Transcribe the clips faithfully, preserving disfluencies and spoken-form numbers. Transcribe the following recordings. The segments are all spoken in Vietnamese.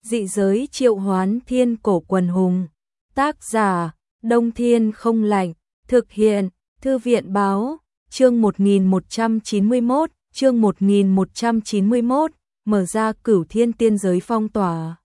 Dị giới triệu hoán thiên cổ quần hùng. Tác giả, Đông Thiên không lạnh. Thực hiện, Thư viện báo. Chương một nghìn một trăm chín mươi mốt, chương một nghìn một trăm chín mươi mốt, mở ra Cửu Thiên tiên giới phong tỏa.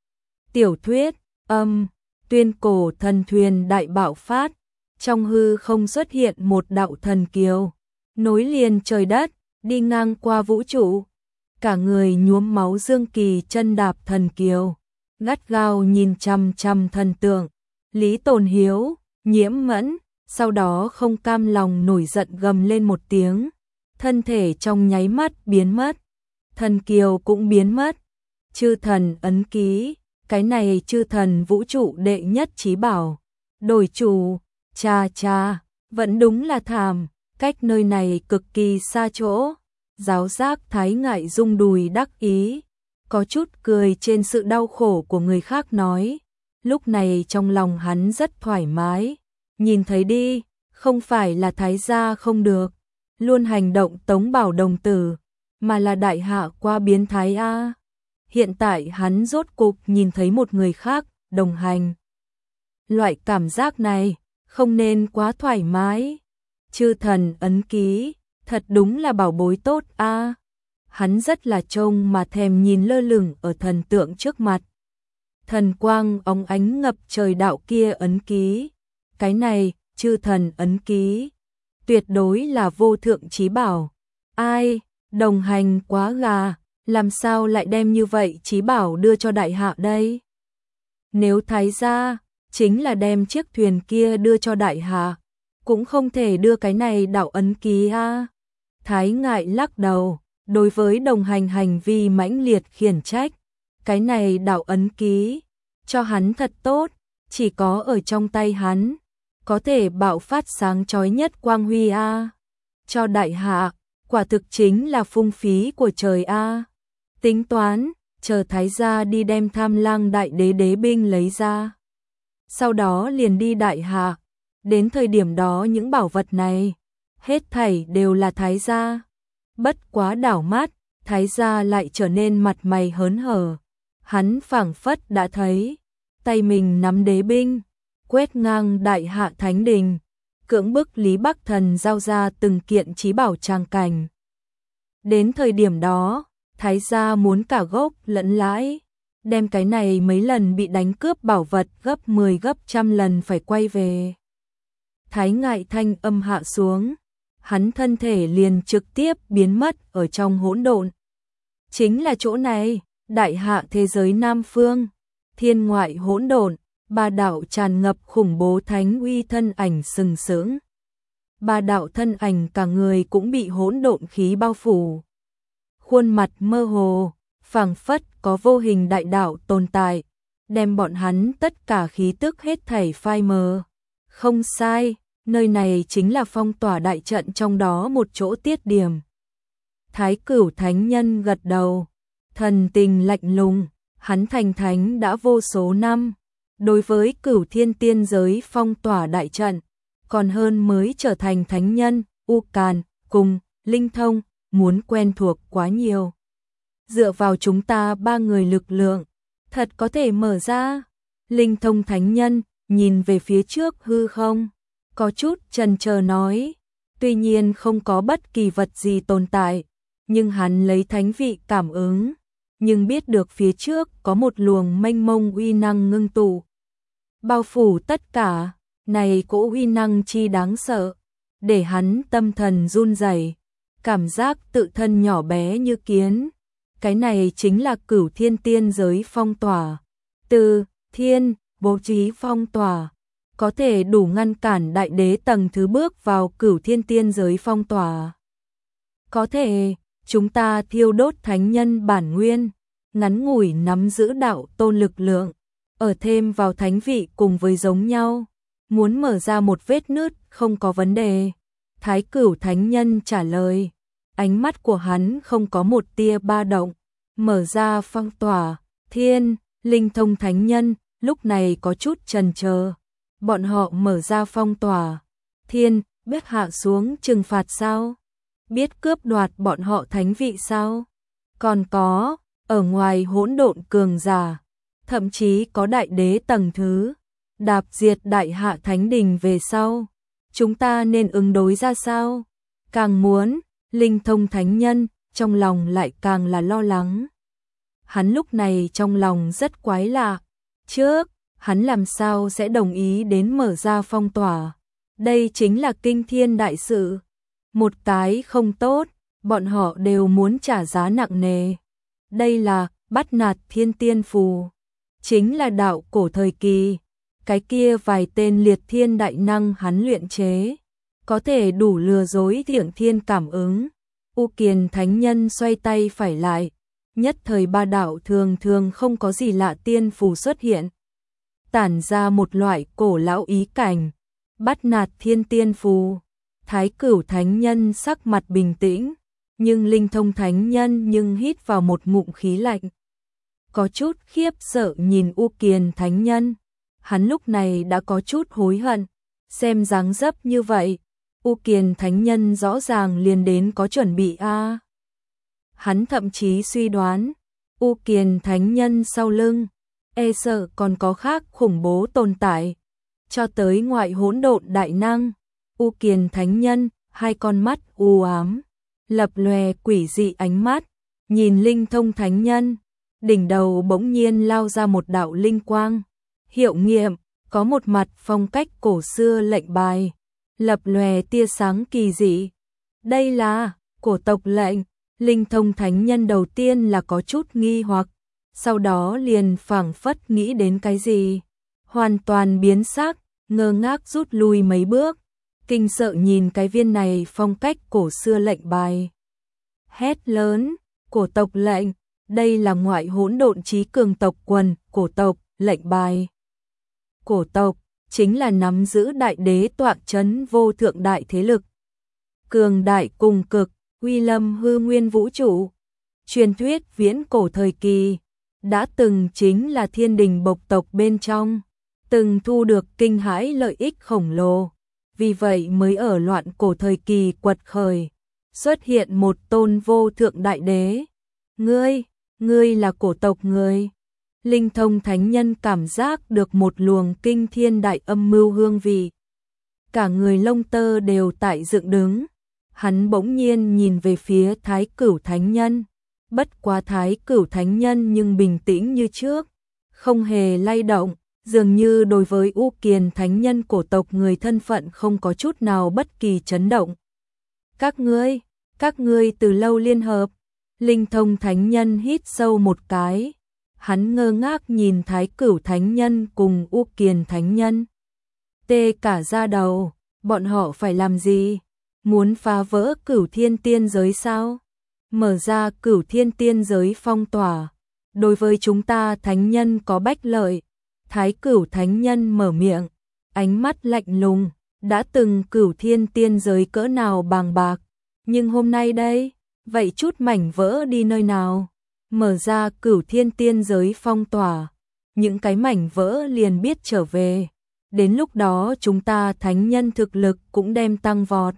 Tiểu thuyết, âm, tuyên cổ thần thuyền đại bạo phát. Trong hư không xuất hiện một đạo thần kiều, nối liền trời đất, đi ngang qua vũ trụ. Cả người nhuốm máu dương kỳ chân đạp thần kiều, gắt gao nhìn chằm chằm thần tượng. Lý Tồn Hiếu, Nhiễm Mẫn, sau đó không cam lòng nổi giận gầm lên một tiếng, thân thể trong nháy mắt biến mất, thần kiều cũng biến mất. Chư thần ấn ký, cái này chư thần vũ trụ đệ nhất chí bảo, đổi chủ, cha cha, vẫn đúng là thảm, cách nơi này cực kỳ xa chỗ. Giáo giác Thái Ngại rung đùi đắc ý, có chút cười trên sự đau khổ của người khác nói, lúc này trong lòng hắn rất thoải mái. Nhìn thấy đi, không phải là Thái gia không được, luôn hành động tống bảo đồng tử, mà là đại hạ qua biến thái a. Hiện tại hắn rốt cục nhìn thấy một người khác đồng hành. Loại cảm giác này không nên quá thoải mái. Chư thần ấn ký, thật đúng là bảo bối tốt a. Hắn rất là trông mà thèm nhìn lơ lửng ở thần tượng trước mặt. Thần quang óng ánh ngập trời đạo kia ấn ký. Cái này, chư thần ấn ký, tuyệt đối là vô thượng chí bảo. Ai, đồng hành quá gà, làm sao lại đem như vậy chí bảo đưa cho đại hạ đây? Nếu Thái gia chính là đem chiếc thuyền kia đưa cho đại hạ, cũng không thể đưa cái này đạo ấn ký a. Thái Ngại lắc đầu, đối với đồng hành hành vi mãnh liệt khiển trách. Cái này đạo ấn ký, cho hắn thật tốt, chỉ có ở trong tay hắn, có thể bạo phát sáng chói nhất quang huy a. Cho đại hạ, quả thực chính là phung phí của trời a. Tính toán, chờ Thái gia đi đem Tham Lang đại đế đế binh lấy ra. Sau đó liền đi đại hạ, đến thời điểm đó những bảo vật này, hết thảy đều là Thái gia. Bất quá đảo mắt, Thái gia lại trở nên mặt mày hớn hở. Hắn phảng phất đã thấy, tay mình nắm đế binh, quét ngang đại hạ thánh đình, cưỡng bức Lý Bắc Thần giao ra từng kiện chí bảo trang cảnh. Đến thời điểm đó, Thái gia muốn cả gốc lẫn lãi, đem cái này mấy lần bị đánh cướp bảo vật gấp mười gấp trăm lần phải quay về. Thái Ngại thanh âm hạ xuống, hắn thân thể liền trực tiếp biến mất ở trong hỗn độn. Chính là chỗ này, đại hạ thế giới Nam Phương, thiên ngoại hỗn độn, ba đạo tràn ngập khủng bố thánh uy thân ảnh sừng sững. Ba đạo thân ảnh cả người cũng bị hỗn độn khí bao phủ. Khuôn mặt mơ hồ, phảng phất có vô hình đại đạo tồn tại, đem bọn hắn tất cả khí tức hết thảy phai mờ. Không sai, nơi này chính là phong tỏa đại trận trong đó một chỗ tiết điểm. Thái Cửu Thánh Nhân gật đầu, thần tình lạnh lùng, hắn thành thánh đã vô số năm. Đối với Cửu Thiên tiên giới phong tỏa đại trận, còn hơn mới trở thành thánh nhân. U Càn cùng Linh Thông muốn quen thuộc quá nhiều. Dựa vào chúng ta ba người lực lượng, thật có thể mở ra. Linh Thông thánh nhân nhìn về phía trước hư không, có chút chần chờ nói, tuy nhiên không có bất kỳ vật gì tồn tại, nhưng hắn lấy thánh vị cảm ứng, nhưng biết được phía trước có một luồng mênh mông uy năng ngưng tụ, bao phủ tất cả. Này cỗ uy năng chi đáng sợ, để hắn tâm thần run rẩy, cảm giác tự thân nhỏ bé như kiến. Cái này chính là Cửu Thiên tiên giới phong tỏa. Từ thiên bố trí phong tỏa, có thể đủ ngăn cản đại đế tầng thứ bước vào Cửu Thiên tiên giới phong tỏa. Có thể, chúng ta thiêu đốt thánh nhân bản nguyên, ngắn ngủi nắm giữ đạo tôn lực lượng, ở thêm vào thánh vị cùng với giống nhau, muốn mở ra một vết nứt không có vấn đề. Thái Cửu Thánh Nhân trả lời, ánh mắt của hắn không có một tia ba động. Mở ra phong tỏa, thiên, Linh Thông Thánh Nhân lúc này có chút chần chờ. Bọn họ mở ra phong tỏa, thiên, biết hạ xuống trừng phạt sao? Biết cướp đoạt bọn họ thánh vị sao? Còn có, ở ngoài hỗn độn cường giả, thậm chí có đại đế tầng thứ, đạp diệt đại hạ thánh đình về sau. Chúng ta nên ứng đối ra sao? Càng muốn, linh thông thánh nhân, trong lòng lại càng là lo lắng. Hắn lúc này trong lòng rất quái lạ. Trước, hắn làm sao sẽ đồng ý đến mở ra phong tỏa? Đây chính là kinh thiên đại sự. Một cái không tốt, bọn họ đều muốn trả giá nặng nề. Đây là bắt nạt thiên tiên phù. Chính là đạo cổ thời kỳ. Cái kia vài tên liệt thiên đại năng hắn luyện chế. Có thể đủ lừa dối thượng thiên cảm ứng. U Kiền Thánh Nhân xoay tay phải lại. Nhất thời ba đạo thường thường không có gì lạ tiên phù xuất hiện. Tản ra một loại cổ lão ý cảnh. Bắt nạt thiên tiên phù. Thái Cửu Thánh Nhân sắc mặt bình tĩnh. Nhưng Linh Thông Thánh Nhân nhưng hít vào một ngụm khí lạnh. Có chút khiếp sợ nhìn U Kiền Thánh Nhân. Hắn lúc này đã có chút hối hận. Xem dáng dấp như vậy. U Kiền Thánh Nhân rõ ràng liền đến có chuẩn bị a. À. Hắn thậm chí suy đoán. U Kiền Thánh Nhân sau lưng. E sợ còn có khác khủng bố tồn tại. Cho tới ngoại hỗn độn đại năng. U Kiền Thánh Nhân, hai con mắt u ám. Lập lòe quỷ dị ánh mắt. Nhìn Linh Thông Thánh Nhân. Đỉnh đầu bỗng nhiên lao ra một đạo linh quang. Hiệu nghiệm, có một mặt phong cách cổ xưa lệnh bài. Lập lòe tia sáng kỳ dị. Đây là cổ tộc lệnh. Linh Thông Thánh Nhân đầu tiên là có chút nghi hoặc. Sau đó liền phảng phất nghĩ đến cái gì. Hoàn toàn biến sắc, ngơ ngác rút lui mấy bước. Kinh sợ nhìn cái viên này phong cách cổ xưa lệnh bài. Hét lớn, cổ tộc lệnh. Đây là ngoại hỗn độn trí cường tộc quần, cổ tộc, lệnh bài. Cổ tộc, chính là nắm giữ đại đế tọa chấn vô thượng đại thế lực. Cường đại cùng cực, uy lâm hư nguyên vũ trụ. Truyền thuyết viễn cổ thời kỳ, đã từng chính là thiên đình bộc tộc bên trong. Từng thu được kinh hãi lợi ích khổng lồ. Vì vậy mới ở loạn cổ thời kỳ quật khởi. Xuất hiện một tôn vô thượng đại đế. Ngươi, ngươi là cổ tộc người. Linh Thông Thánh Nhân cảm giác được một luồng kinh thiên đại âm mưu hương vị. Cả người lông tơ đều tại dựng đứng. Hắn bỗng nhiên nhìn về phía Thái Cửu Thánh Nhân. Bất quá Thái Cửu Thánh Nhân nhưng bình tĩnh như trước. Không hề lay động. Dường như đối với U Kiền Thánh Nhân cổ tộc người thân phận không có chút nào bất kỳ chấn động. Các ngươi, các ngươi từ lâu liên hợp. Linh Thông Thánh Nhân hít sâu một cái. Hắn ngơ ngác nhìn Thái Cửu Thánh Nhân cùng U Kiền Thánh Nhân. Tê cả da đầu, bọn họ phải làm gì? Muốn phá vỡ Cửu Thiên Tiên giới sao? Mở ra Cửu Thiên Tiên giới phong tỏa. Đối với chúng ta Thánh Nhân có bách lợi. Thái Cửu Thánh Nhân mở miệng, ánh mắt lạnh lùng, đã từng Cửu Thiên Tiên giới cỡ nào bàng bạc, nhưng hôm nay đây, vậy chút mảnh vỡ đi nơi nào? Mở ra Cửu Thiên Tiên giới phong tỏa, những cái mảnh vỡ liền biết trở về, đến lúc đó chúng ta Thánh Nhân thực lực cũng đem tăng vọt.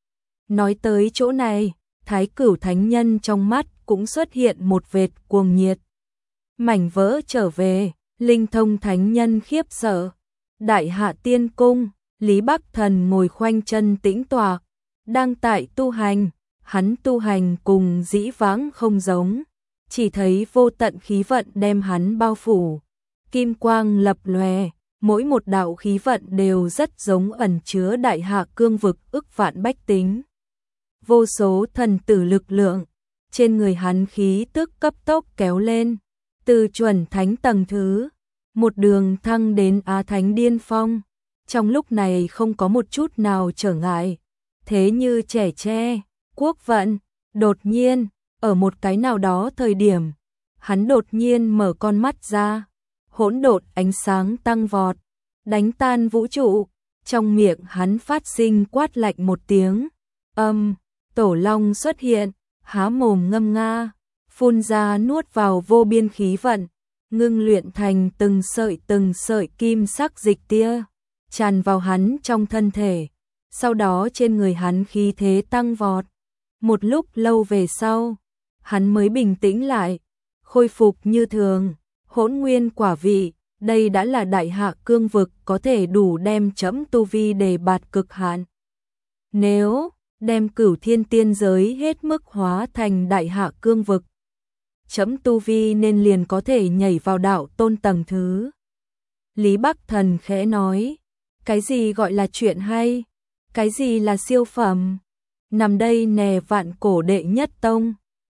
Nói tới chỗ này, Thái Cửu Thánh Nhân trong mắt cũng xuất hiện một vệt cuồng nhiệt. Mảnh vỡ trở về. Linh Thông Thánh Nhân khiếp sợ. Đại Hạ Tiên Cung, Lý Bắc Thần ngồi khoanh chân tĩnh tọa, đang tại tu hành. Hắn tu hành cùng dĩ vãng không giống, chỉ thấy vô tận khí vận đem hắn bao phủ. Kim quang lập lòe, mỗi một đạo khí vận đều rất giống ẩn chứa đại hạ cương vực ức vạn bách tính. Vô số thần tử lực lượng, trên người hắn khí tức cấp tốc kéo lên. Từ chuẩn thánh tầng thứ, một đường thăng đến Á Thánh điên phong, trong lúc này không có một chút nào trở ngại, thế như trẻ tre, quốc vận, đột nhiên, ở một cái nào đó thời điểm, hắn đột nhiên mở con mắt ra, hỗn độn ánh sáng tăng vọt, đánh tan vũ trụ, trong miệng hắn phát sinh quát lạnh một tiếng, âm, tổ long xuất hiện, há mồm ngâm nga. Phun ra nuốt vào vô biên khí vận, ngưng luyện thành từng sợi từng sợi kim sắc dịch tia, tràn vào hắn trong thân thể, sau đó trên người hắn khí thế tăng vọt. Một lúc lâu về sau, hắn mới bình tĩnh lại, khôi phục như thường, Hỗn nguyên quả vị, đây đã là đại hạ cương vực, có thể đủ đem chấm tu vi đề bạt cực hạn. Nếu đem cửu thiên tiên giới hết mức hóa thành đại hạ cương vực, chấm tu vi nên liền có thể nhảy vào đạo tôn tầng thứ. Lý Bắc Thần khẽ nói, cái gì gọi là chuyện hay, cái gì là siêu phẩm, nằm đây nè vạn cổ đệ nhất tông.